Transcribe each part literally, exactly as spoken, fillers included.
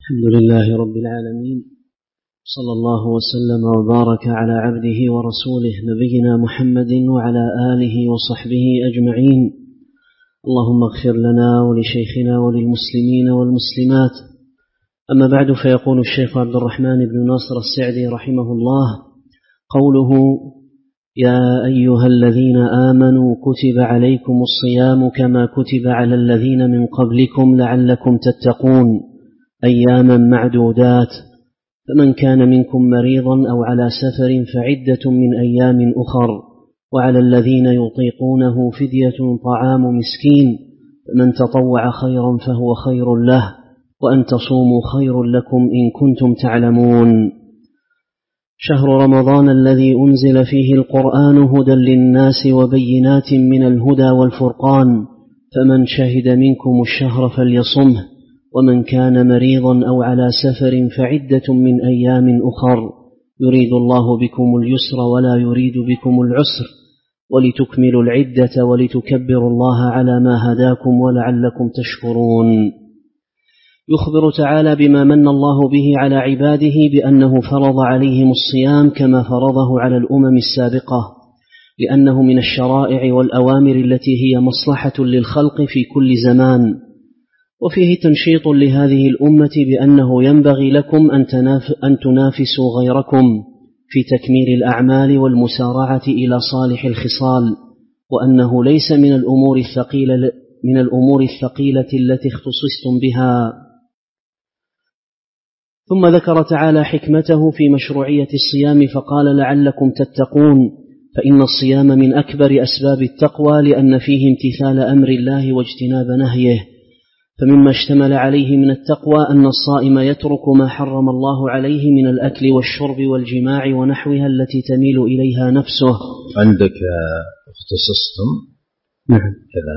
الحمد لله رب العالمين، صلى الله وسلم وبارك على عبده ورسوله نبينا محمد وعلى آله وصحبه أجمعين. اللهم اغفر لنا ولشيخنا وللمسلمين والمسلمات. أما بعد، فيقول الشيخ عبد الرحمن بن ناصر السعدي رحمه الله: قوله: يا أيها الذين آمنوا كتب عليكم الصيام كما كتب على الذين من قبلكم لعلكم تتقون أياما معدودات، فمن كان منكم مريضا أو على سفر فعدة من أيام أخر، وعلى الذين يطيقونه فدية طعام مسكين، فمن تطوع خيرا فهو خير له، وأن تصوموا خير لكم إن كنتم تعلمون. شهر رمضان الذي أنزل فيه القرآن هدى للناس وبينات من الهدى والفرقان، فمن شهد منكم الشهر فليصمه، ومن كان مريضا أو على سفر فعدة من أيام أخر، يريد الله بكم اليسر ولا يريد بكم العسر، ولتكملوا العدة ولتكبروا الله على ما هداكم ولعلكم تشكرون. يخبر تعالى بما من الله به على عباده بأنه فرض عليهم الصيام كما فرضه على الأمم السابقة، لأنه من الشرائع والأوامر التي هي مصلحة للخلق في كل زمان، وفيه تنشيط لهذه الأمة بأنه ينبغي لكم أن تنافسوا غيركم في تكميل الأعمال والمسارعة إلى صالح الخصال، وأنه ليس من الأمور الثقيلة من الأمور الثقيلة التي اختصصتم بها. ثم ذكر تعالى حكمته في مشروعية الصيام فقال: لعلكم تتقون، فإن الصيام من أكبر أسباب التقوى، لأن فيه امتثال أمر الله واجتناب نهيه. فمما اشتمل عليه من التقوى أن الصائم يترك ما حرم الله عليه من الأكل والشرب والجماع ونحوها التي تميل إليها نفسه. عندك اختصصتم؟ نعم كذا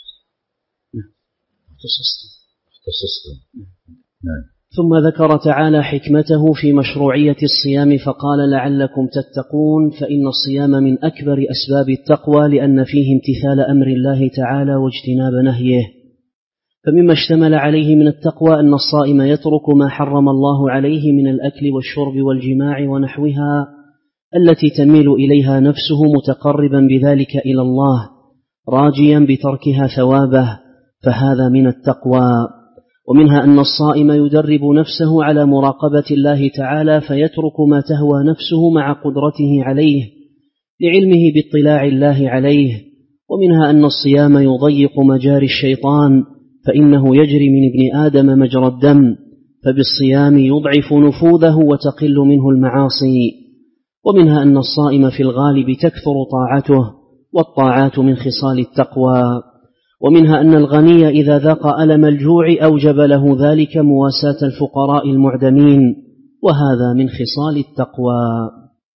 اختصصتم اختصصتم نعم. ثم ذكر تعالى حكمته في مشروعية الصيام فقال: لعلكم تتقون، فإن الصيام من أكبر أسباب التقوى، لأن فيه امتثال أمر الله تعالى واجتناب نهيه. فمما اشتمل عليه من التقوى أن الصائم يترك ما حرم الله عليه من الأكل والشرب والجماع ونحوها التي تميل إليها نفسه، متقربا بذلك إلى الله، راجيا بتركها ثوابه، فهذا من التقوى. ومنها أن الصائم يدرب نفسه على مراقبة الله تعالى، فيترك ما تهوى نفسه مع قدرته عليه، لعلمه باطلاع الله عليه. ومنها أن الصيام يضيق مجاري الشيطان، فإنه يجري من ابن آدم مجرى الدم، فبالصيام يضعف نفوذه وتقل منه المعاصي. ومنها أن الصائم في الغالب تكثر طاعته، والطاعات من خصال التقوى. ومنها أن الغني إذا ذاق ألم الجوع أوجب له ذلك مواساة الفقراء المعدمين، وهذا من خصال التقوى.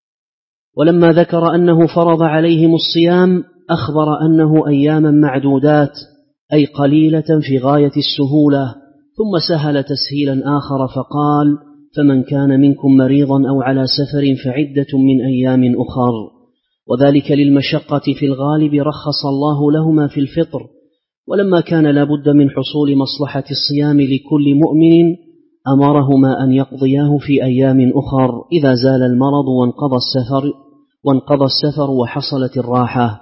ولما ذكر أنه فرض عليهم الصيام أخبر أنه أياما معدودات، أي قليلة في غاية السهولة، ثم سهل تسهيلا آخر فقال: فمن كان منكم مريضا أو على سفر فعدة من أيام أخر، وذلك للمشقة في الغالب رخص الله لهما في الفطر. ولما كان لابد من حصول مصلحة الصيام لكل مؤمن أمرهما أن يقضياه في أيام أخر إذا زال المرض وانقضى السفر, وانقضى السفر وحصلت الراحة.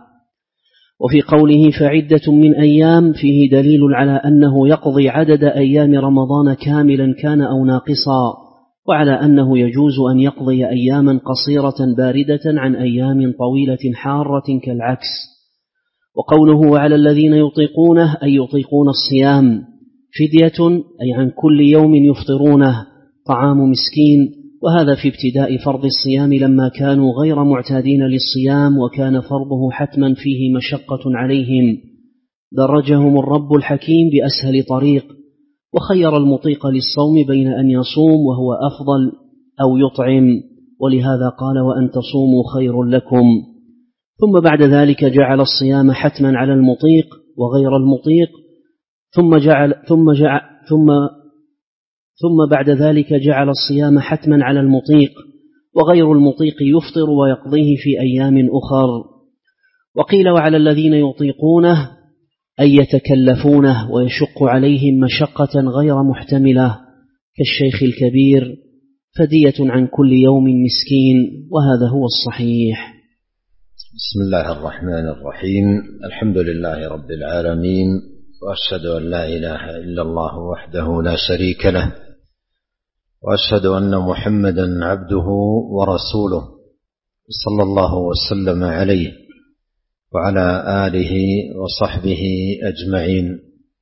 وفي قوله فعدة من أيام فيه دليل على أنه يقضي عدد أيام رمضان كاملا كان أو ناقصا، وعلى أنه يجوز أن يقضي أياما قصيرة باردة عن أيام طويلة حارة كالعكس. وقوله وعلى الذين يطيقونه أي يطيقون الصيام، فدية أي عن كل يوم يفطرونه طعام مسكين، وهذا في ابتداء فرض الصيام لما كانوا غير معتادين للصيام وكان فرضه حتما فيه مشقة عليهم، درجهم الرب الحكيم بأسهل طريق، وخير المطيق للصوم بين أن يصوم وهو أفضل أو يطعم، ولهذا قال وأن تصوموا خير لكم. ثم بعد ذلك جعل الصيام حتما على المطيق وغير المطيق، ثم جعل ثم جعل ثم ثم بعد ذلك جعل الصيام حتما على المطيق، وغير المطيق يفطر ويقضيه في أيام أخر. وقيل وعلى الذين يطيقونه أي يتكلفونه ويشق عليهم مشقة غير محتملة، كالشيخ الكبير فدية عن كل يوم مسكين، وهذا هو الصحيح. بسم الله الرحمن الرحيم. الحمد لله رب العالمين، وأشهد أن لا إله إلا الله وحده لا شريك له، وأشهد أن محمدا عبده ورسوله صلى الله وسلم عليه وعلى آله وصحبه أجمعين.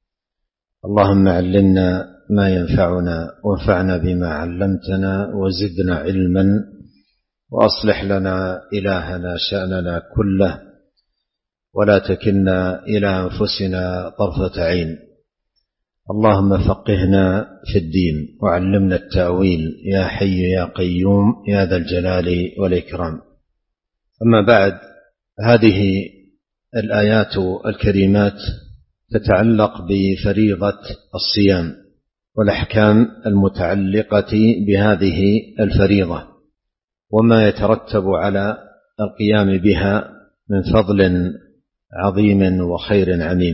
اللهم علمنا ما ينفعنا، وانفعنا بما علمتنا، وزدنا علما، وأصلح لنا إلهنا شأننا كله، ولا تكلنا إلى أنفسنا طرفة عين. اللهم فقهنا في الدين، وعلمنا التأويل، يا حي يا قيوم يا ذا الجلال والإكرام. أما بعد، هذه الآيات الكريمات تتعلق بفريضة الصيام والأحكام المتعلقة بهذه الفريضة، وما يترتب على القيام بها من فضل عظيم وخير عميم.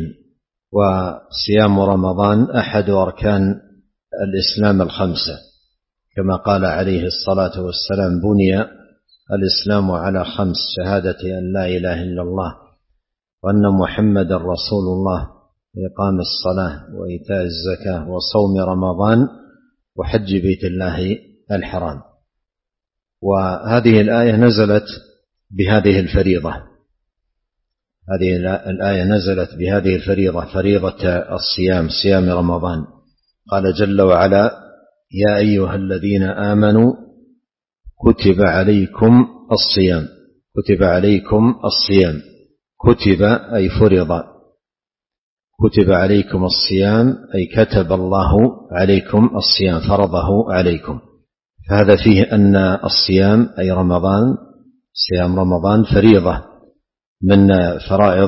وصيام رمضان أحد أركان الإسلام الخمسة، كما قال عليه الصلاة والسلام: بني الإسلام على خمس: شهادة أن لا إله إلا الله، وأن محمد رسول الله، وإقام الصلاة، وإيتاء الزكاة، وصوم رمضان، وحج بيت الله الحرام. وهذه الآية نزلت بهذه الفريضة، هذه الآية نزلت بهذه الفريضة، فريضة الصيام، صيام رمضان. قال جل وعلا: يا أيها الذين آمنوا كتب عليكم الصيام. كتب عليكم الصيام، كتب أي فرض، كتب عليكم الصيام أي كتب الله عليكم الصيام، فرضه عليكم. فهذا فيه أن الصيام أي رمضان، صيام رمضان فريضة من فرائض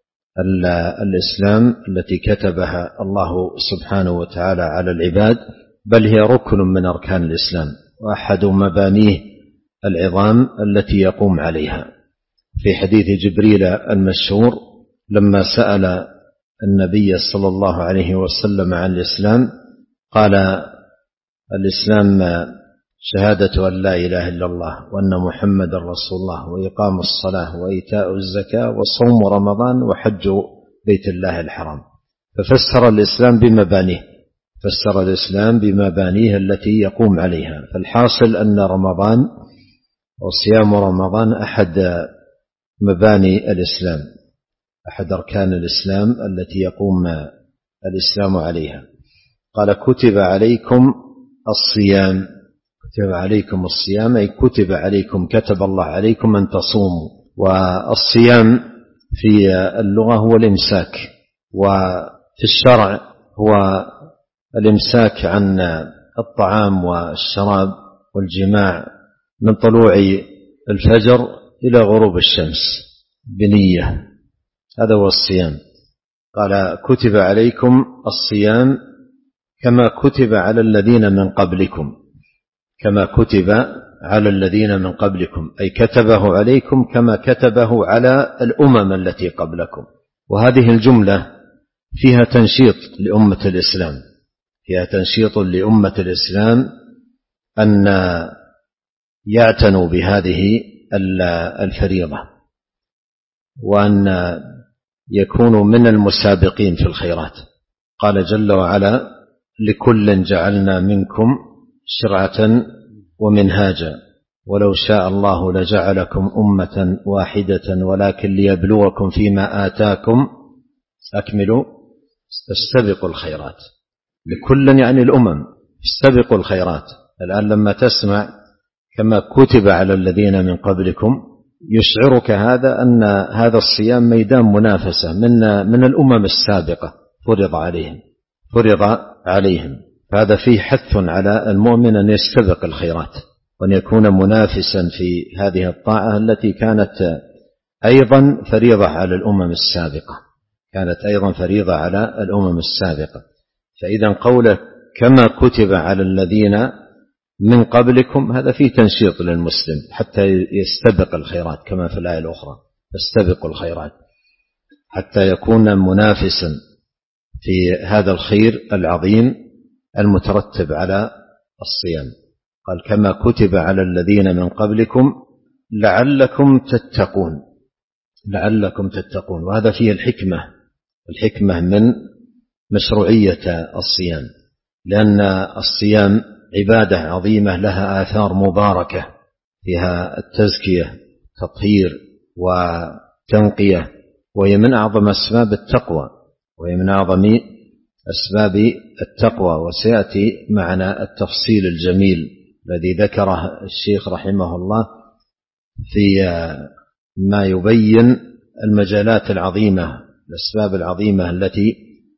الإسلام التي كتبها الله سبحانه وتعالى على العباد، بل هي ركن من أركان الإسلام، وأحد مبانيه العظام التي يقوم عليها. في حديث جبريل المشهور لما سأل النبي صلى الله عليه وسلم عن الإسلام، قال: الإسلام شهادة أن لا إله إلا الله، وأن محمد رسول الله، وإقام الصلاة، وإيتاء الزكاة، وصوم رمضان، وحج بيت الله الحرام. ففسر الإسلام بمبانيه، فسر الإسلام بمبانيه التي يقوم عليها. فالحاصل أن رمضان وصيام رمضان أحد مباني الإسلام، أحد أركان الإسلام التي يقوم الإسلام عليها. قال: كتب عليكم الصيام. كتب عليكم الصيام أي كتب عليكم، كتب الله عليكم أن تصوموا. والصيام في اللغة هو الإمساك، وفي الشرع هو الإمساك عن الطعام والشراب والجماع من طلوع الفجر إلى غروب الشمس بنية، هذا هو الصيام. قال: كتب عليكم الصيام كما كتب على الذين من قبلكم، كما كتب على الذين من قبلكم أي كتبه عليكم كما كتبه على الأمم التي قبلكم. وهذه الجملة فيها تنشيط لأمة الإسلام، فيها تنشيط لأمة الإسلام أن يعتنوا بهذه الفريضة، وأن يكونوا من المسابقين في الخيرات. قال جل وعلا: لكل جعلنا منكم شرعة ومنهاجا ولو شاء الله لجعلكم أمة واحدة ولكن ليبلوكم فيما آتاكم أكملوا استبقوا الخيرات. لكل يعني الأمم، استبقوا الخيرات. الآن لما تسمع كما كتب على الذين من قبلكم يشعرك هذا أن هذا الصيام ميدان منافسة من من الأمم السابقة، فرض عليهم فرض عليهم فهذا فيه حث على المؤمن أن يستبق الخيرات، وأن يكون منافسا في هذه الطاعة التي كانت أيضا فريضة على الأمم السابقة، كانت أيضا فريضة على الأمم السابقة. فإذا قوله كما كتب على الذين من قبلكم هذا فيه تنشيط للمسلم حتى يستبق الخيرات، كما في الآية الأخرى: فاستبقوا الخيرات، حتى يكون منافسا في هذا الخير العظيم المترتب على الصيام. قال كما كتب على الذين من قبلكم لعلكم تتقون، لعلكم تتقون. وهذا فيه الحكمة، الحكمة من مشروعية الصيام، لأن الصيام عبادة عظيمة لها آثار مباركة، فيها التزكية تطهير وتنقية، وهي من أعظم أسباب التقوى، وهي من أعظم أسباب التقوى. وسيأتي معنا التفصيل الجميل الذي ذكره الشيخ رحمه الله في ما يبين المجالات العظيمة، الأسباب العظيمة التي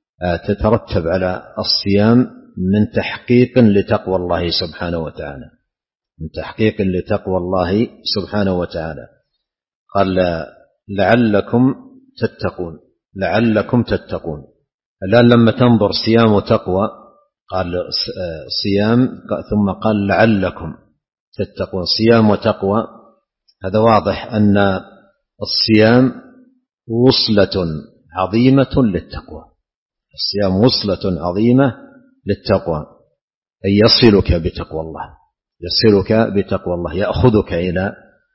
تترتب على الصيام من تحقيق لتقوى الله سبحانه وتعالى، من تحقيق لتقوى الله سبحانه وتعالى. قال لعلكم تتقون، لعلكم تتقون. الآن لما تنظر صيام وتقوى، قال صيام ثم قال لعلكم تتقون، صيام وتقوى. هذا واضح أن الصيام وصلة عظيمة للتقوى، الصيام وصلة عظيمة للتقوى، أي يصلك بتقوى الله، يصلك بتقوى الله، يأخذك إلى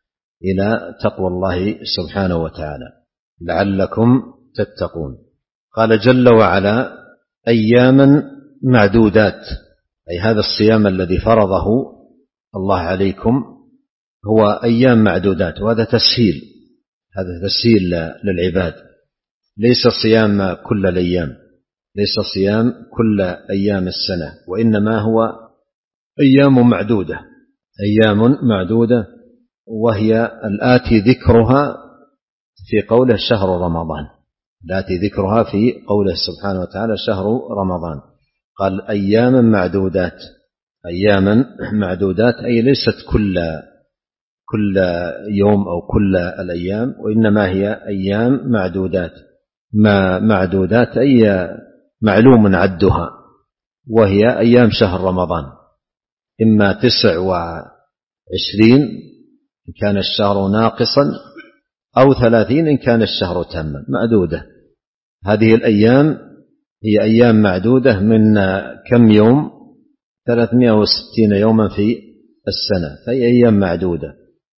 إلى تقوى الله سبحانه وتعالى. لعلكم تتقون. قال جل وعلا أياما معدودات، أي هذا الصيام الذي فرضه الله عليكم هو أيام معدودات، وهذا تسهيل، هذا تسهيل للعباد، ليس صيام كل الأيام، ليس صيام كل أيام السنة، وإنما هو أيام معدودة، أيام معدودة، وهي الآتي ذكرها في قوله شهر رمضان، الآتي ذكرها في قوله سبحانه وتعالى شهر رمضان. قال أياما معدودات، أياما معدودات أي ليست كل كل يوم أو كل الأيام، وإنما هي أيام معدودات، ما معدودات أي معلوم عدها، وهي أيام شهر رمضان، إما تسع وعشرين إن كان الشهر ناقصا، أو ثلاثين إن كان الشهر تاما، معدودة. هذه الأيام هي أيام معدودة من كم يوم؟ ثلاثمائة وستين يوما في السنة، فهي أيام معدودة.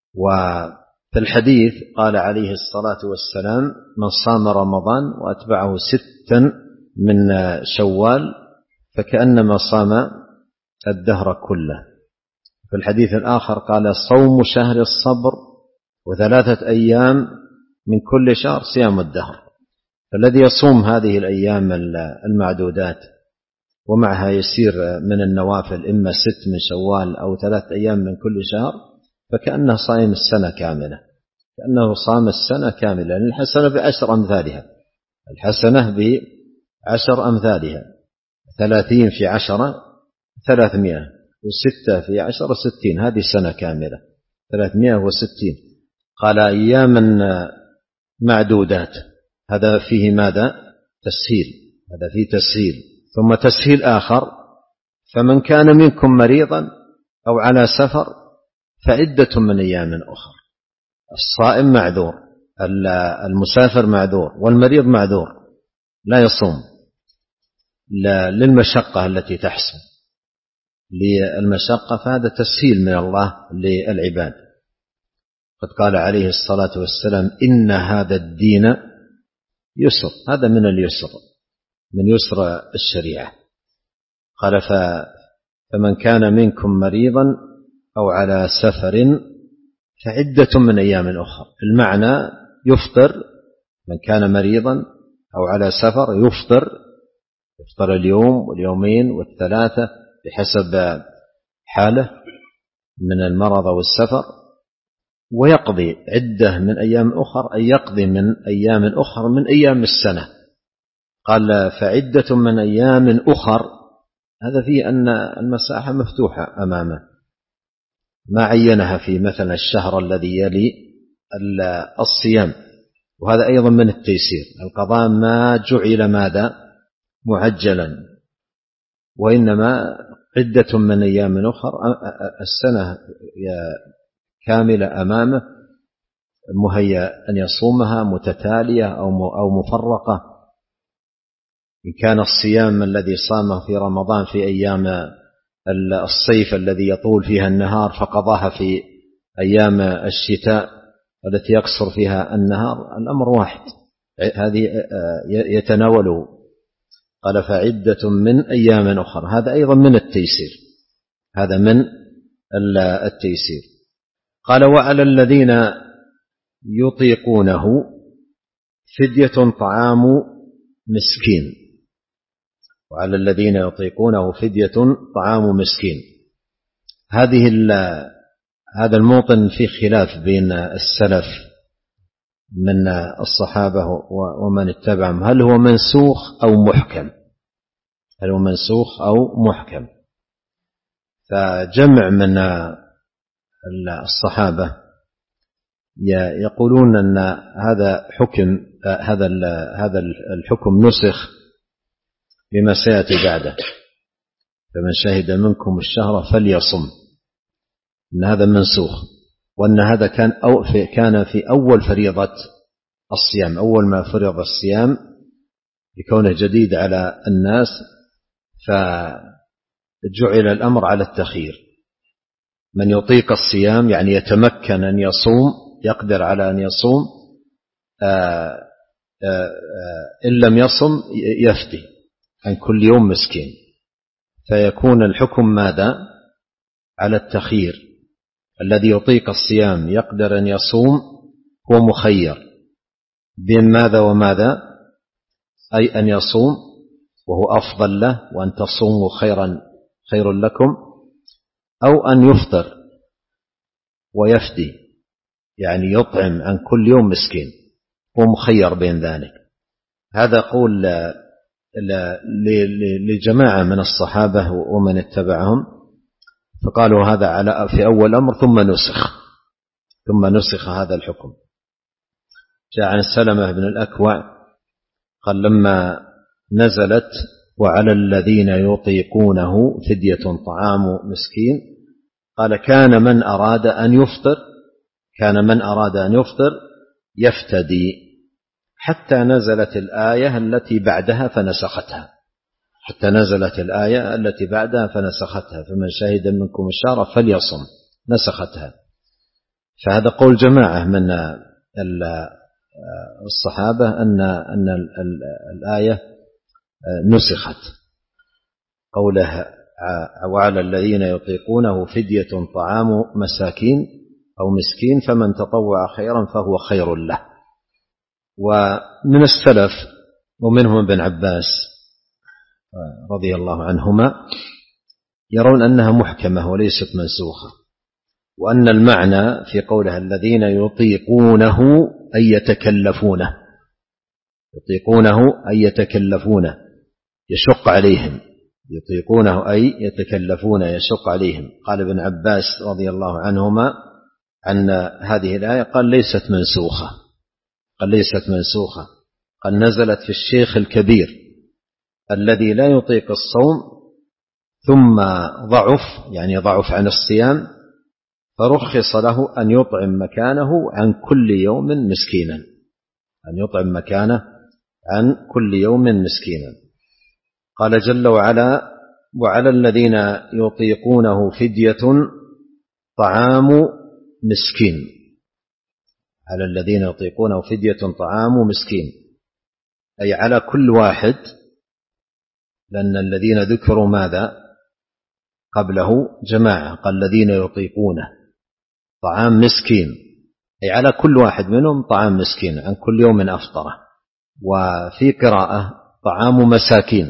وفي الحديث قال عليه الصلاة والسلام من صام رمضان وأتبعه ستا من شوال فكأنما صام الدهر كله. في الحديث الآخر قال صوم شهر الصبر وثلاثة أيام من كل شهر صيام الدهر. فالذي يصوم هذه الأيام المعدودات ومعها يسير من النوافل إما ست من شوال أو ثلاثة أيام من كل شهر فكأنه صائم السنة كاملة، كأنه صام السنة كاملة، لأن الحسنة بعشر أمثالها، الحسنة بعشر أمثالها، ثلاثين في عشرة ثلاثمائة، وستة في عشرة ستين، هذه سنة كاملة ثلاثمائة وستين. قال أياما معدودات، هذا فيه ماذا؟ تسهيل، هذا فيه تسهيل. ثم تسهيل آخر فمن كان منكم مريضا أو على سفر فعدة من أيام أخر. الصائم معذور، المسافر معذور، والمريض معذور لا يصوم للمشقة التي تحصل، للمشقة، فهذا تسهيل من الله للعباد. قد قال عليه الصلاة والسلام إن هذا الدين يسر، هذا من اليسر، من يسر الشريعة. قال فمن كان منكم مريضا أو على سفر فعدة من أيام أخر. المعنى يفطر، من كان مريضا أو على سفر يفطر، يفطر اليوم واليومين والثلاثة بحسب حاله من المرض والسفر، ويقضي عدة من أيام أخر، أي يقضي من أيام أخر من أيام السنة. قال فعدة من أيام أخر، هذا فيه أن المساحة مفتوحة أمامه، ما عينها في مثلا الشهر الذي يلي الصيام. وهذا أيضا من التيسير، القضاء ما جعل ماذا؟ معجلا، وإنما عدة من أيام أخر، السنة كاملة أمامه، مهيأ أن يصومها متتالية أو مفرقة إن كان الصيام الذي صامه في رمضان في أيام الصيف الذي يطول فيها النهار فقضاها في أيام الشتاء التي يقصر فيها النهار، الأمر واحد، هذه يتناوله. قال فعدة من أيام أخرى، هذا أيضا من التيسير، هذا من التيسير. قال وعلى الذين يطيقونه فدية طعام مسكين، وعلى الذين يطيقونه فدية طعام مسكين. هذه هذا الموطن في خلاف بين السلف من الصحابة ومن اتبعهم، هل هو منسوخ أو محكم، هل هو منسوخ أو محكم. فجمع من الصحابة يقولون أن هذا حكم هذا هذا الحكم نسخ بما سيأتي بعده، فمن شهد منكم الشهر فليصم، أن هذا منسوخ، وأن هذا كان أو في كان في أول فريضة الصيام، أول ما فرض الصيام لكونه جديد على الناس فجعل الأمر على التخيير. من يطيق الصيام يعني يتمكن أن يصوم، يقدر على أن يصوم، آآ آآ إن لم يصم يفدي عن كل يوم مسكين، فيكون الحكم ماذا؟ على التخيير. الذي يطيق الصيام يقدر أن يصوم هو مخير بين ماذا وماذا؟ أي أن يصوم وهو أفضل له، وأن تصوموا خيرا خير لكم، أو أن يفطر ويفدي يعني يطعم عن كل يوم مسكين، هو مخير بين ذلك. هذا قول لجماعة من الصحابة ومن اتبعهم، فقالوا هذا على في أول أمر ثم نسخ ثم نسخ هذا الحكم. جاء عن سلمة بن الأكوع قال لما نزلت وعلى الذين يطيقونه فدية طعام مسكين، قال كان من أراد أن يفطر كان من أراد أن يفطر يفتدي، حتى نزلت الآية التي بعدها فنسختها حتى نزلت الآية التي بعدها فنسختها فمن شهد منكم الشهر فليصم، نسختها. فهذا قول جماعة من الصحابة أن أن الآية نسخت، قوله وعلى الذين يطيقونه فدية طعام مساكين أو مسكين فمن تطوع خيرا فهو خير له. ومن السلف ومنهم ابن عباس رضي الله عنهما يرون أنها محكمة وليست منسوخة، وأن المعنى في قولها الذين يطيقونه أي يتكلفونه يطيقونه أي يتكلفونه يشق عليهم، يطيقونه أي يتكلفون يشق عليهم. قال ابن عباس رضي الله عنهما عن هذه الآية قال ليست منسوخة قال ليست منسوخة قال نزلت في الشيخ الكبير الذي لا يطيق الصوم ثم ضعف يعني ضعف عن الصيام، فرخص له أن يطعم مكانه عن كل يوم مسكينا أن يطعم مكانه عن كل يوم مسكينا. قال جل وعلا وعلى الذين يطيقونه فدية طعام مسكين، على الذين يطيقونه فدية طعام مسكين أي على كل واحد، لأن الذين ذكروا ماذا قبله جماعة، قال الذين يطيقونه طعام مسكين أي على كل واحد منهم طعام مسكين عن كل يوم أفطره. وفي قراءة طعام مساكين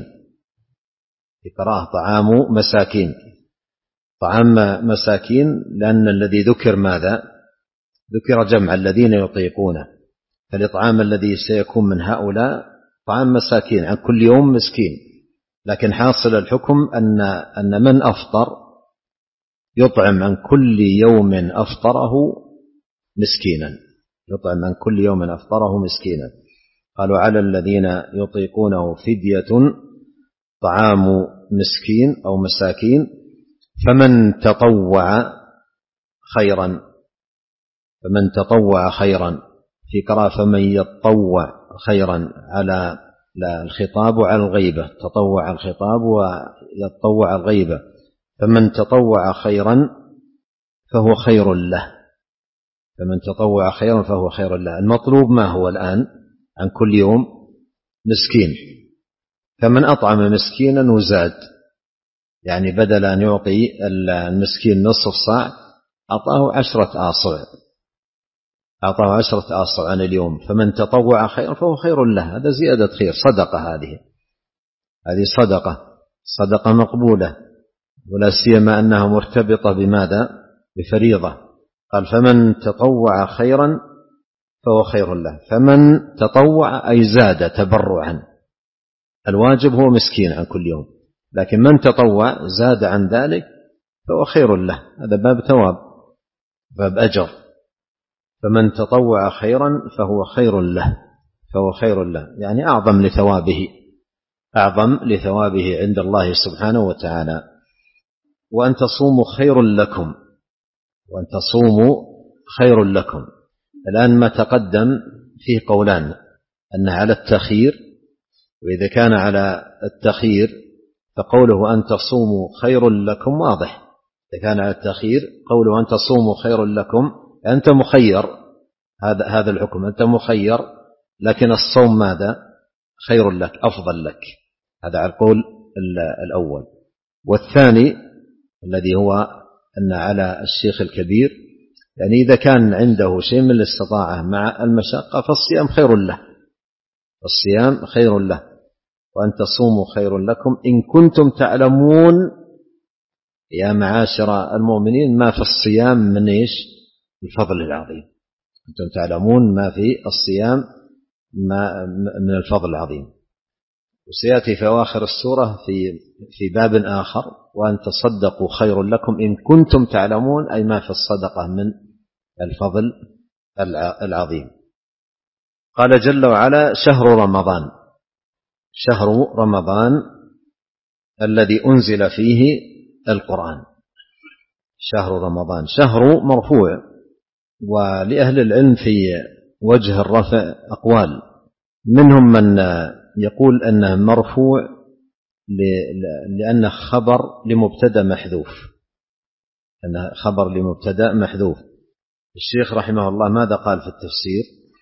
في قراءة طعام مساكين طعام مساكين لأن الذي ذكر ماذا ذكر جمع الذين يطيقونه، فالإطعام الذي سيكون من هؤلاء طعام مساكين عن كل يوم مسكين، لكن حاصل الحكم أن أن من أفطر يطعم عن كل يوم أفطره مسكينا يطعم عن كل يوم أفطره مسكينا. قالوا على الذين يطيقونه فدية طعام مسكين أو مساكين فمن تطوع خيرا فمن تطوع خيرا في قراءة فمن يتطوع خيرا على لا، الخطاب على الغيبة، تطوع الخطاب ويتطوع الغيبة. فمن تطوع خيرا فهو خير له، فمن تطوع خيرا فهو خير له. المطلوب ما هو الآن عن كل يوم؟ مسكين. فمن أطعم مسكينا وزاد، يعني بدل أن يعطي المسكين نصف صاع أعطاه عشرة آصع، أعطاه عشرة آصع عن اليوم. فمن تطوع خيرا فهو خير له، هذا زيادة خير، صدقة، هذه هذه صدقة، صدقة مقبولة، ولا سيما أنها مرتبطة بماذا؟ بفريضة. قال فمن تطوع خيرا فهو خير له. فمن تطوع أي زاد تبرعا، الواجب هو مسكين عن كل يوم، لكن من تطوع زاد عن ذلك فهو خير له، هذا باب ثواب، باب أجر. فمن تطوع خيرا فهو خير له، فهو خير له، يعني أعظم لثوابه، أعظم لثوابه عند الله سبحانه وتعالى. وأن تصوموا خير لكم، وأن تصوموا خير لكم. الآن ما تقدم فيه قولان، أن على التخيير، وإذا كان على التخيير فقوله أن تصوموا خير لكم واضح. إذا كان على التخيير قوله أن تصوموا خير لكم، أنت مخير، هذا هذا الحكم، أنت مخير، لكن الصوم ماذا؟ خير لك، أفضل لك، هذا على القول الأول. والثاني الذي هو أن على الشيخ الكبير، يعني إذا كان عنده شيء من الاستطاعة مع المشقة فالصيام خير له، الصيام خير له. وأن تصوموا خير لكم إن كنتم تعلمون يا معاشر المؤمنين ما في الصيام من إيش؟ الفضل العظيم. أنتم تعلمون ما في الصيام ما من الفضل العظيم. وسيأتي في أواخر السورة في في باب آخر وأن تصدقوا خير لكم إن كنتم تعلمون، أي ما في الصدقة من الفضل العظيم. قال جل وعلا شهر رمضان، شهر رمضان الذي أنزل فيه القرآن. شهر رمضان شهر مرفوع، ولأهل العلم في وجه الرفع أقوال، منهم من يقول أنه مرفوع لأنه خبر لمبتدأ محذوف، أنه خبر لمبتدأ محذوف. الشيخ رحمه الله ماذا قال في التفسير؟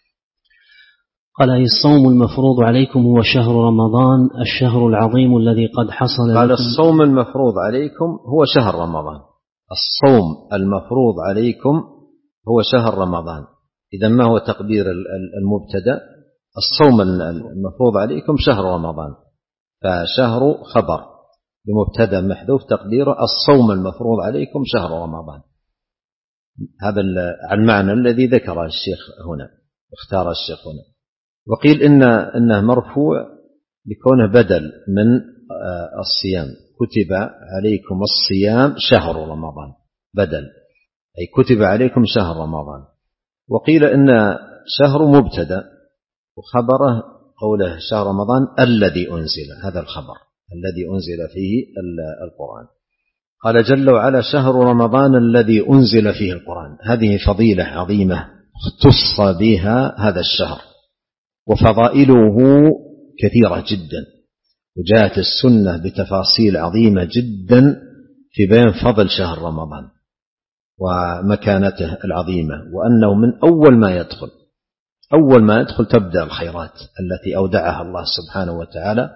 قال أي الصوم المفروض عليكم هو شهر رمضان الشهر العظيم الذي قد حصل قال لكم. الصوم المفروض عليكم هو شهر رمضان، الصوم المفروض عليكم هو شهر رمضان. إذا ما هو تقدير المبتدأ؟ الصوم المفروض عليكم شهر رمضان، فشهر خبر لمبتدأ محذوف تقديره الصوم المفروض عليكم شهر رمضان. هذا المعنى الذي ذكره الشيخ هنا، اختار الشيخ هنا. وقيل إن إنه مرفوع لكونه بدل من الصيام، كتب عليكم الصيام شهر رمضان، بدل أي كتب عليكم شهر رمضان. وقيل إن شهر مبتدأ وخبره قوله شهر رمضان الذي أنزل، هذا الخبر الذي أنزل فيه القرآن. قال جل وعلا شهر رمضان الذي أنزل فيه القرآن، هذه فضيلة عظيمة اختص بها هذا الشهر، وفضائله كثيرة جدا، وجاءت السنة بتفاصيل عظيمة جدا في بيان فضل شهر رمضان ومكانته العظيمة، وأنه من أول ما يدخل أول ما يدخل تبدأ الخيرات التي أودعها الله سبحانه وتعالى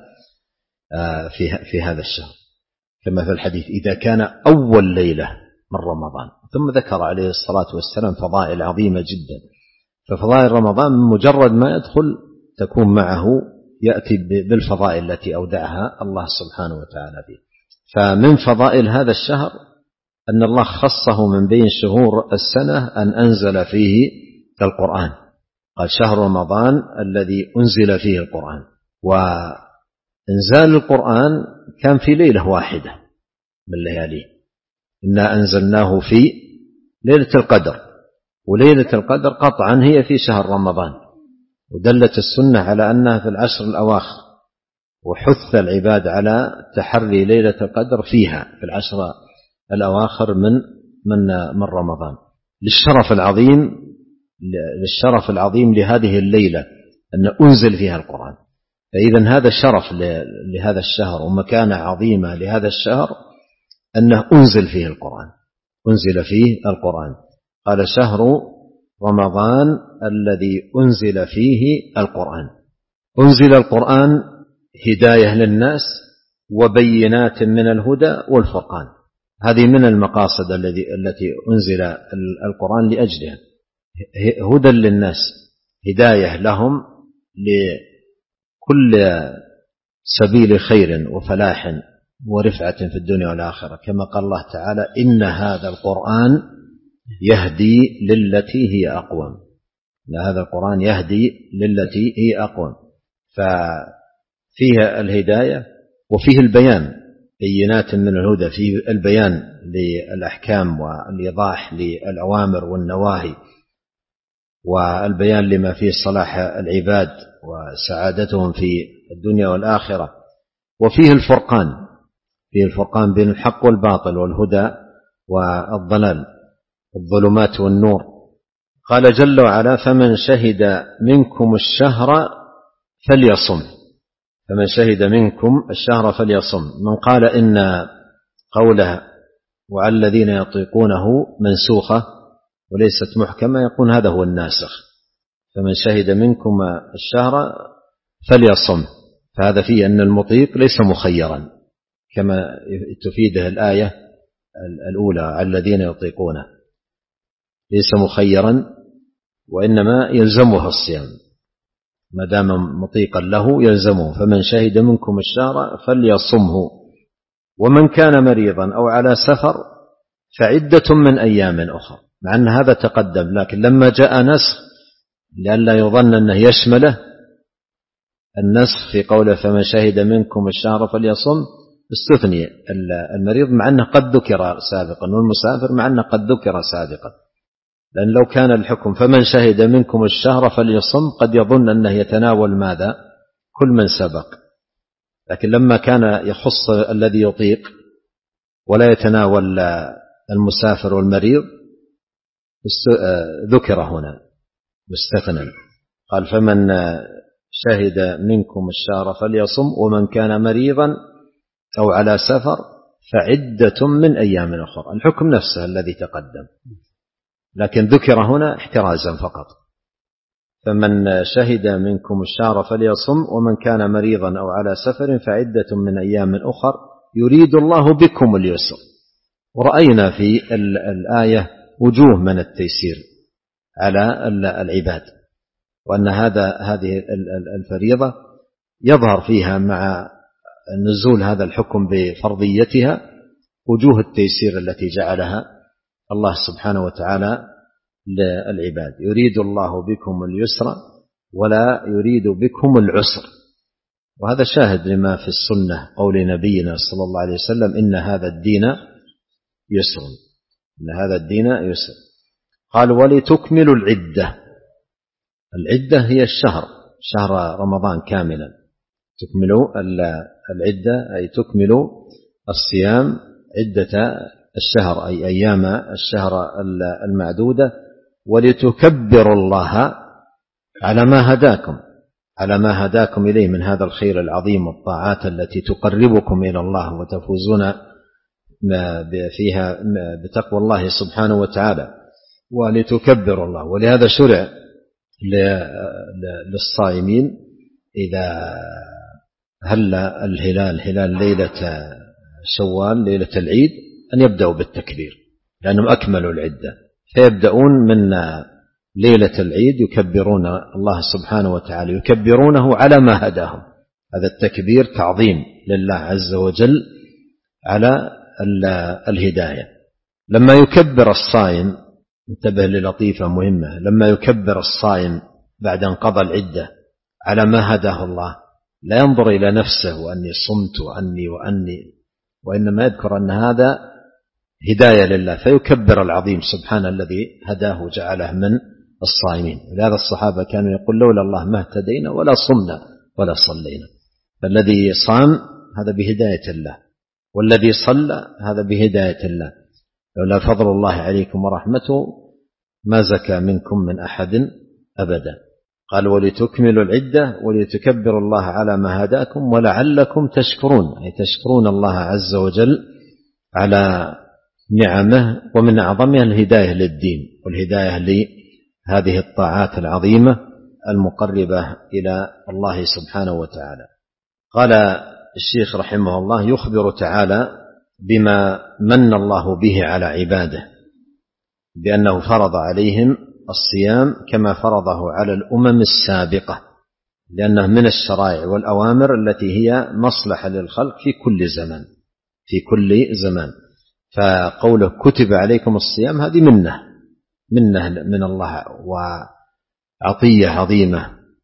في في هذا الشهر، كما في الحديث إذا كان أول ليلة من رمضان. ثم ذكر عليه الصلاة والسلام فضائل عظيمة جدا، ففضائل رمضان مجرد ما يدخل تكون معه يأتي بالفضائل التي أودعها الله سبحانه وتعالى به. فمن فضائل هذا الشهر أن الله خصه من بين شهور السنة أن أنزل فيه القرآن، قال شهر رمضان الذي أنزل فيه القرآن. وإنزال القرآن كان في ليلة واحدة من لياليه، إنا أنزلناه في ليلة القدر، وليلة القدر قطعا هي في شهر رمضان، ودلت السنة على أنها في العشر الأواخر، وحث العباد على تحري ليلة القدر فيها في العشر الأواخر من من من رمضان، للشرف العظيم للشرف العظيم لهذه الليلة أن أنزل فيها القرآن. فإذن هذا شرف لهذا الشهر ومكانة عظيمة لهذا الشهر أنه أنزل فيه القرآن، أنزل فيه القرآن. قال شهر رمضان الذي أنزل فيه القرآن. أنزل القرآن هداية للناس وبينات من الهدى والفرقان. هذه من المقاصد التي أنزل القرآن لأجلها، هدى للناس، هداية لهم لكل سبيل خير وفلاح ورفعة في الدنيا والآخرة، كما قال الله تعالى إن هذا القرآن يهدي للتي هي أقوم. إن هذا القرآن يهدي للتي هي أقوم، ففيها الهداية وفيه البيان، بينات من الهدى، فيه البيان للأحكام والإيضاح للأوامر والنواهي، والبيان لما فيه صلاح العباد وسعادتهم في الدنيا والآخرة، وفيه الفرقان، فيه الفرقان بين الحق والباطل والهدى والضلال، الظلمات والنور. قال جل وعلا فمن شهد منكم الشهر فليصم، فمن شهد منكم الشهر فليصم. من قال إن قوله وعلى الذين يطيقونه منسوخة وليست محكمة يقول هذا هو الناسخ، فمن شهد منكم الشهر فليصم، فهذا فيه أن المطيق ليس مخيرا كما تفيده الآية الأولى على الذين يطيقونه، ليس مخيرا وإنما يلزمه الصيام، ما دام مطيقا له يلزمه. فمن شهد منكم الشهر فليصمه، ومن كان مريضا أو على سفر فعدة من أيام أخرى. مع أن هذا تقدم، لكن لما جاء نسخ لئلا يظن أنه يشمله النسخ في قوله فمن شهد منكم الشهر فليصم، استثني المريض مع أنه قد ذكر سابقا، والمسافر مع أنه قد ذكر سابقا، لأن لو كان الحكم فمن شهد منكم الشهر فليصم قد يظن أنه يتناول ماذا؟ كل من سبق، لكن لما كان يخص الذي يطيق ولا يتناول المسافر والمريض ذكر هنا مستثنى. قال فمن شهد منكم الشهر فليصم ومن كان مريضا أو على سفر فعدة من أيام أخرى، الحكم نفسه الذي تقدم، لكن ذكر هنا احترازا فقط. فمن شهد منكم الشهر فليصم ومن كان مريضا أو على سفر فعدة من أيام أخر يريد الله بكم اليسر. ورأينا في الآية وجوه من التيسير على العباد، وأن هذا هذه الفريضة يظهر فيها مع نزول هذا الحكم بفرضيتها وجوه التيسير التي جعلها الله سبحانه وتعالى للعباد. يريد الله بكم اليسر ولا يريد بكم العسر، وهذا شاهد لما في السنة قول نبينا صلى الله عليه وسلم إن هذا الدين يسر، إن هذا الدين يسر. قال ولتكملوا العدة، العدة هي الشهر، شهر رمضان كاملا، تكملوا العدة أي تكملوا الصيام عدة الشهر أي أيام الشهر المعدودة، ولتكبروا الله على ما هداكم، على ما هداكم إليه من هذا الخير العظيم والطاعات التي تقربكم إلى الله وتفوزون فيها بتقوى الله سبحانه وتعالى، ولتكبروا الله. ولهذا شرع للصائمين إذا هل الهلال هلال ليلة شوال ليلة العيد أن يبدأوا بالتكبير، لأنهم أكملوا العدة، فيبدأون من ليلة العيد يكبرون الله سبحانه وتعالى، يكبرونه على ما هداهم. هذا التكبير تعظيم لله عز وجل على الهداية. لما يكبر الصائم، انتبه للطيفة مهمة، لما يكبر الصائم بعد انقضى العدة على ما هداه الله، لا ينظر إلى نفسه وأني صمت وأني وأني، وإنما يذكر أن هذا هداية لله، فيكبر العظيم سبحان الذي هداه وجعله من الصائمين. لهذا الصحابة كانوا يقول لولا الله ما اهتدينا ولا صمنا ولا صلينا. فالذي صام هذا بهداية الله، والذي صلى هذا بهداية الله. لولا فضل الله عليكم ورحمته ما زكى منكم من أحد أبدا. قال ولتكملوا العدة ولتكبروا الله على ما هداكم ولعلكم تشكرون، أي تشكرون الله عز وجل على نعمه، ومن أعظمها الهداية للدين والهداية لهذه الطاعات العظيمة المقربة إلى الله سبحانه وتعالى. قال الشيخ رحمه الله: يخبر تعالى بما من الله به على عباده، بأنه فرض عليهم الصيام كما فرضه على الأمم السابقة، لأنه من الشرائع والأوامر التي هي مصلحة للخلق في كل زمان في كل زمان. فقوله كتب عليكم الصيام هذه منه منه من الله وعطية عظيمة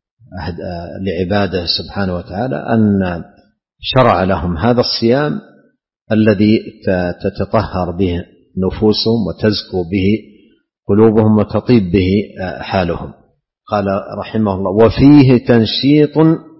لعباده سبحانه وتعالى، أن شرع لهم هذا الصيام الذي تتطهر به نفوسهم وتزكو به قلوبهم وتطيب به حالهم. قال رحمه الله: وفيه تنشيط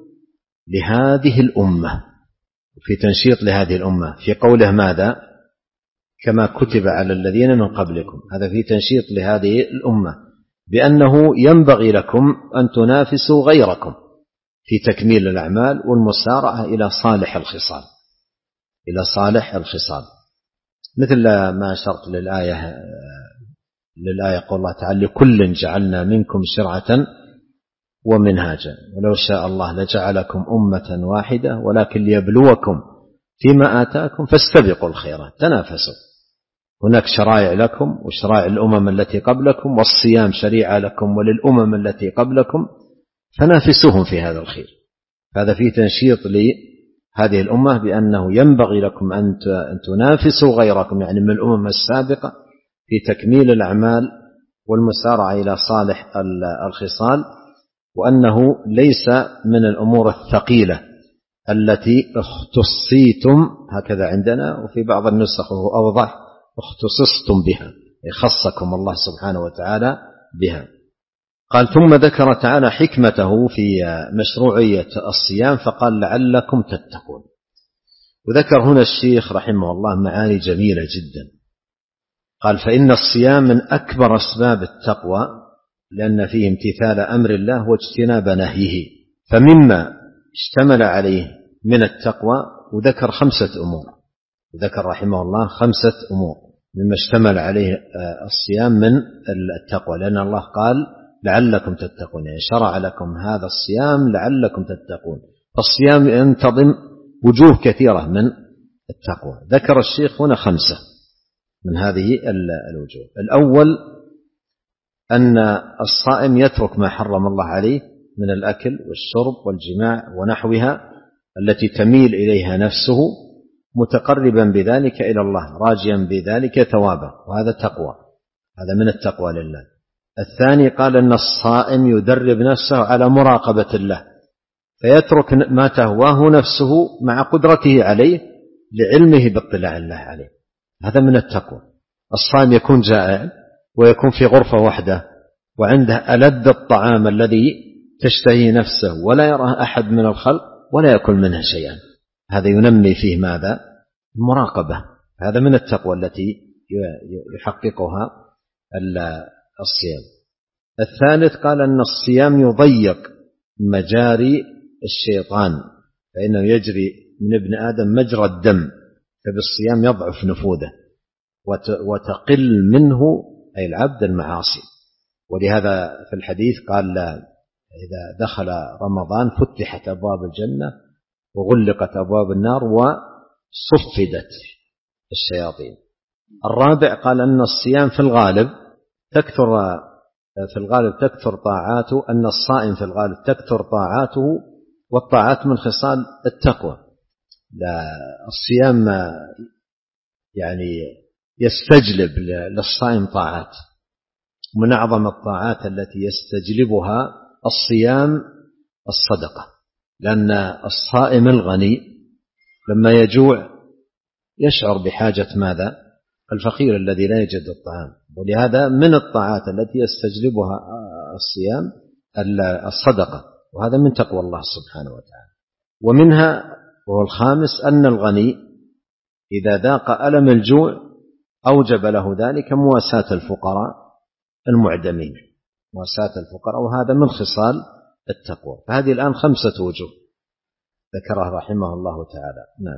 لهذه الأمة، في تنشيط لهذه الأمة في قوله ماذا؟ كما كتب على الذين من قبلكم، هذا في تنشيط لهذه الأمة بأنه ينبغي لكم أن تنافسوا غيركم في تكميل الأعمال والمسارعة إلى صالح الخصال إلى صالح الخصال مثل ما أشرت للآية للآية قول الله تعالى: لكل جعلنا منكم شرعة ومنهاجا ولو شاء الله لجعلكم أمة واحدة ولكن ليبلوكم فيما آتاكم فاستبقوا الخيرات، تنافسوا. هناك شرائع لكم وشرائع الأمم التي قبلكم، والصيام شريعة لكم وللأمم التي قبلكم، فنافسوهم في هذا الخير. هذا فيه تنشيط لهذه الأمة بأنه ينبغي لكم أن تنافسوا غيركم، يعني من الأمم السابقة، في تكميل الأعمال والمسارعة إلى صالح الخصال، وأنه ليس من الأمور الثقيلة التي اختصيتم، هكذا عندنا وفي بعض النسخ هو أوضح: اختصصتم بها، خصكم الله سبحانه وتعالى بها. قال: ثم ذكر تعالى حكمته في مشروعية الصيام فقال: لعلكم تتقون. وذكر هنا الشيخ رحمه الله معاني جميلة جدا. قال: فإن الصيام من أكبر أسباب التقوى، لأن فيه امتثال أمر الله واجتناب نهيه، فمما اشتمل عليه من التقوى، وذكر خمسة أمور، وذكر رحمه الله خمسة أمور مما اشتمل عليه الصيام من التقوى، لأن الله قال: لعلكم تتقون، يعني شرع لكم هذا الصيام لعلكم تتقون. فالصيام ينتظم وجوه كثيرة من التقوى. ذكر الشيخ هنا خمسة من هذه الوجوه. الأول أن الصائم يترك ما حرم الله عليه من الأكل والشرب والجماع ونحوها التي تميل إليها نفسه، متقربا بذلك إلى الله، راجيا بذلك ثوابه، وهذا تقوى، هذا من التقوى لله. الثاني قال أن الصائم يدرب نفسه على مراقبة الله، فيترك ما تهواه نفسه مع قدرته عليه لعلمه باطلاع الله عليه، هذا من التقوى. الصائم يكون جائع ويكون في غرفة وحده وعنده ألذ الطعام الذي تشتهي نفسه ولا يراه أحد من الخلق ولا يأكل منه شيئا، هذا ينمي فيه ماذا؟ المراقبة، هذا من التقوى التي يحققها الصيام. الثالث قال أن الصيام يضيق مجاري الشيطان، فإنه يجري من ابن آدم مجرى الدم، فبالصيام يضعف نفوذه وتقل منه أي العبد المعاصي. ولهذا في الحديث قال: إذا دخل رمضان فتحت أبواب الجنة وغلقت أبواب النار وصفدت الشياطين. الرابع قال أن الصيام في الغالب تكثر في الغالب تكثر طاعاته، أن الصائم في الغالب تكثر طاعاته، والطاعات من خصال التقوى. الصيام يعني يستجلب للصائم طاعات، من أعظم الطاعات التي يستجلبها الصيام الصدقة، لأن الصائم الغني لما يجوع يشعر بحاجة ماذا؟ الفقير الذي لا يجد الطعام. ولهذا من الطاعات التي يستجلبها الصيام الصدقة، وهذا من تقوى الله سبحانه وتعالى. ومنها وهو الخامس أن الغني إذا ذاق ألم الجوع أوجب له ذلك مواساة الفقراء المعدمين، مواساة الفقراء، وهذا من خصال التقوى. فهذه الآن خمسة وجوه ذكرها رحمه الله تعالى. نعم.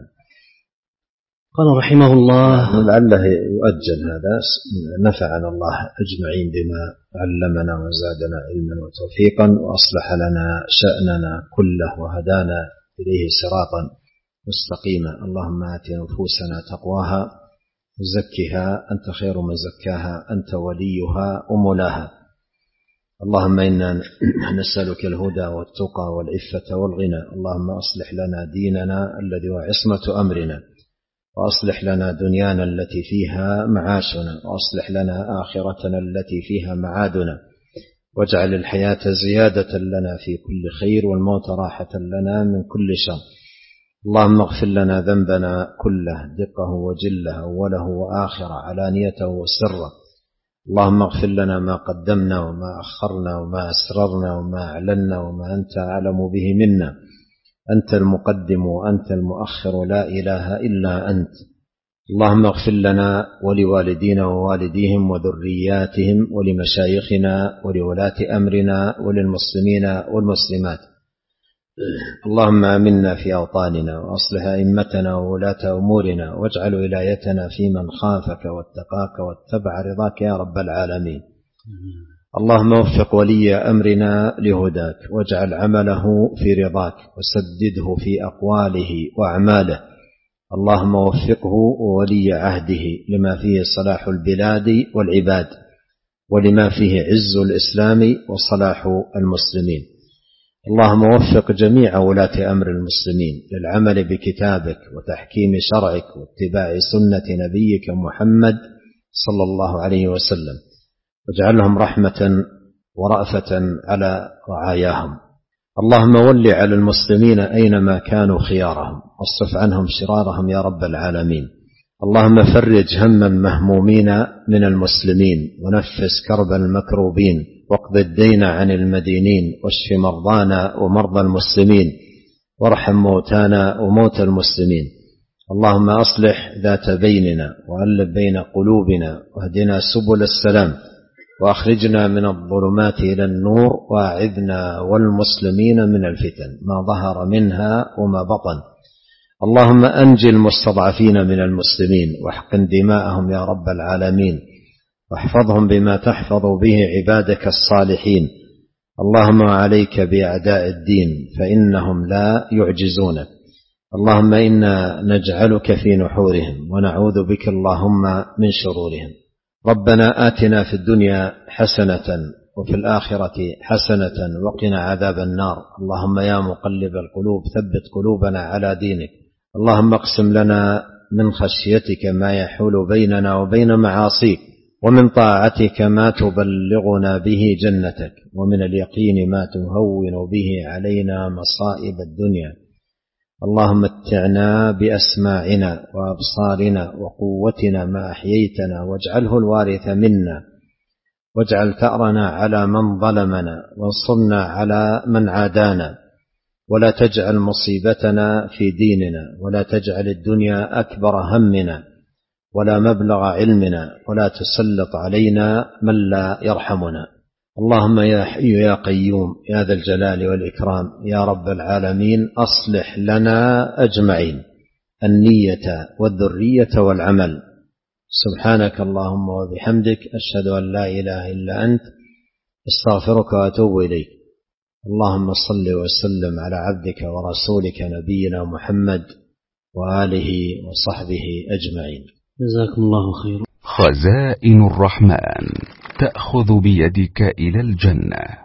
قال رحمه الله لعله يؤجل هذا. نفعنا الله أجمعين بما علمنا وزادنا علما وتوفيقا، وأصلح لنا شأننا كله وهدانا إليه صراطا مستقيما. اللهم آت نفوسنا تقواها وزكها أنت خير من زكاها أنت وليها ومولاها. اللهم إنا نسألك الهدى والتقى والعفة والغنى. اللهم أصلح لنا ديننا الذي هو عصمة أمرنا، وأصلح لنا دنيانا التي فيها معاشنا، وأصلح لنا آخرتنا التي فيها معادنا، واجعل الحياة زيادة لنا في كل خير والموت راحة لنا من كل شر. اللهم اغفر لنا ذنبنا كله دقه وجله أوله وآخره علانيته وسره. اللهم اغفر لنا ما قدمنا وما أخرنا وما أسررنا وما أعلنا وما أنت أعلم به منا. أنت المقدم وأنت المؤخر، لا إله إلا أنت. اللهم اغفر لنا ولوالدينا ووالديهم وذرياتهم ولمشايخنا ولولاة أمرنا وللمسلمين والمسلمات. اللهم آمنا في أوطاننا وأصلح أئمتنا وولاة أمورنا، واجعل ولايتنا في من خافك واتقاك واتبع رضاك يا رب العالمين. اللهم وفق ولي أمرنا لهداك، واجعل عمله في رضاك، وسدده في أقواله وأعماله. اللهم وفقه وولي عهده لما فيه صلاح البلاد والعباد، ولما فيه عز الإسلام وصلاح المسلمين. اللهم وفق جميع ولاة أمر المسلمين للعمل بكتابك وتحكيم شرعك واتباع سنة نبيك محمد صلى الله عليه وسلم، واجعلهم رحمة ورأفة على رعاياهم. اللهم ول على المسلمين أينما كانوا خيارهم، واصرف عنهم شرارهم يا رب العالمين. اللهم فرج هم المهمومين من المسلمين، ونفس كرب المكروبين، واقض الدين عن المدينين، واشف مرضانا ومرضى المسلمين، وارحم موتانا وموتى المسلمين. اللهم أصلح ذات بيننا، وألف بين قلوبنا، واهدنا سبل السلام، وأخرجنا من الظلمات إلى النور، وأعذنا والمسلمين من الفتن ما ظهر منها وما بطن. اللهم أنجي المستضعفين من المسلمين، واحقن دماءهم يا رب العالمين، واحفظهم بما تحفظ به عبادك الصالحين. اللهم عليك بأعداء الدين فإنهم لا يعجزونك. اللهم إنا نجعلك في نحورهم، ونعوذ بك اللهم من شرورهم. ربنا آتنا في الدنيا حسنة وفي الآخرة حسنة وقنا عذاب النار. اللهم يا مقلب القلوب ثبت قلوبنا على دينك. اللهم اقسم لنا من خشيتك ما يحول بيننا وبين معاصيك، ومن طاعتك ما تبلغنا به جنتك، ومن اليقين ما تهون به علينا مصائب الدنيا. اللهم متعنا بأسماعنا وأبصارنا وقوتنا ما أحييتنا، واجعله الوارث منا، واجعل ثأرنا على من ظلمنا، وانصرنا على من عادانا، ولا تجعل مصيبتنا في ديننا، ولا تجعل الدنيا أكبر همنا ولا مبلغ علمنا، ولا تسلط علينا من لا يرحمنا. اللهم يا حي يا قيوم يا ذا الجلال والإكرام يا رب العالمين، أصلح لنا أجمعين النية والذرية والعمل. سبحانك اللهم وبحمدك، أشهد أن لا إله إلا أنت، استغفرك وأتوب إليك. اللهم صل وسلم على عبدك ورسولك نبينا محمد وآله وصحبه أجمعين. جزاكم الله خيرا. خزائن الرحمن تأخذ بيدك إلى الجنة.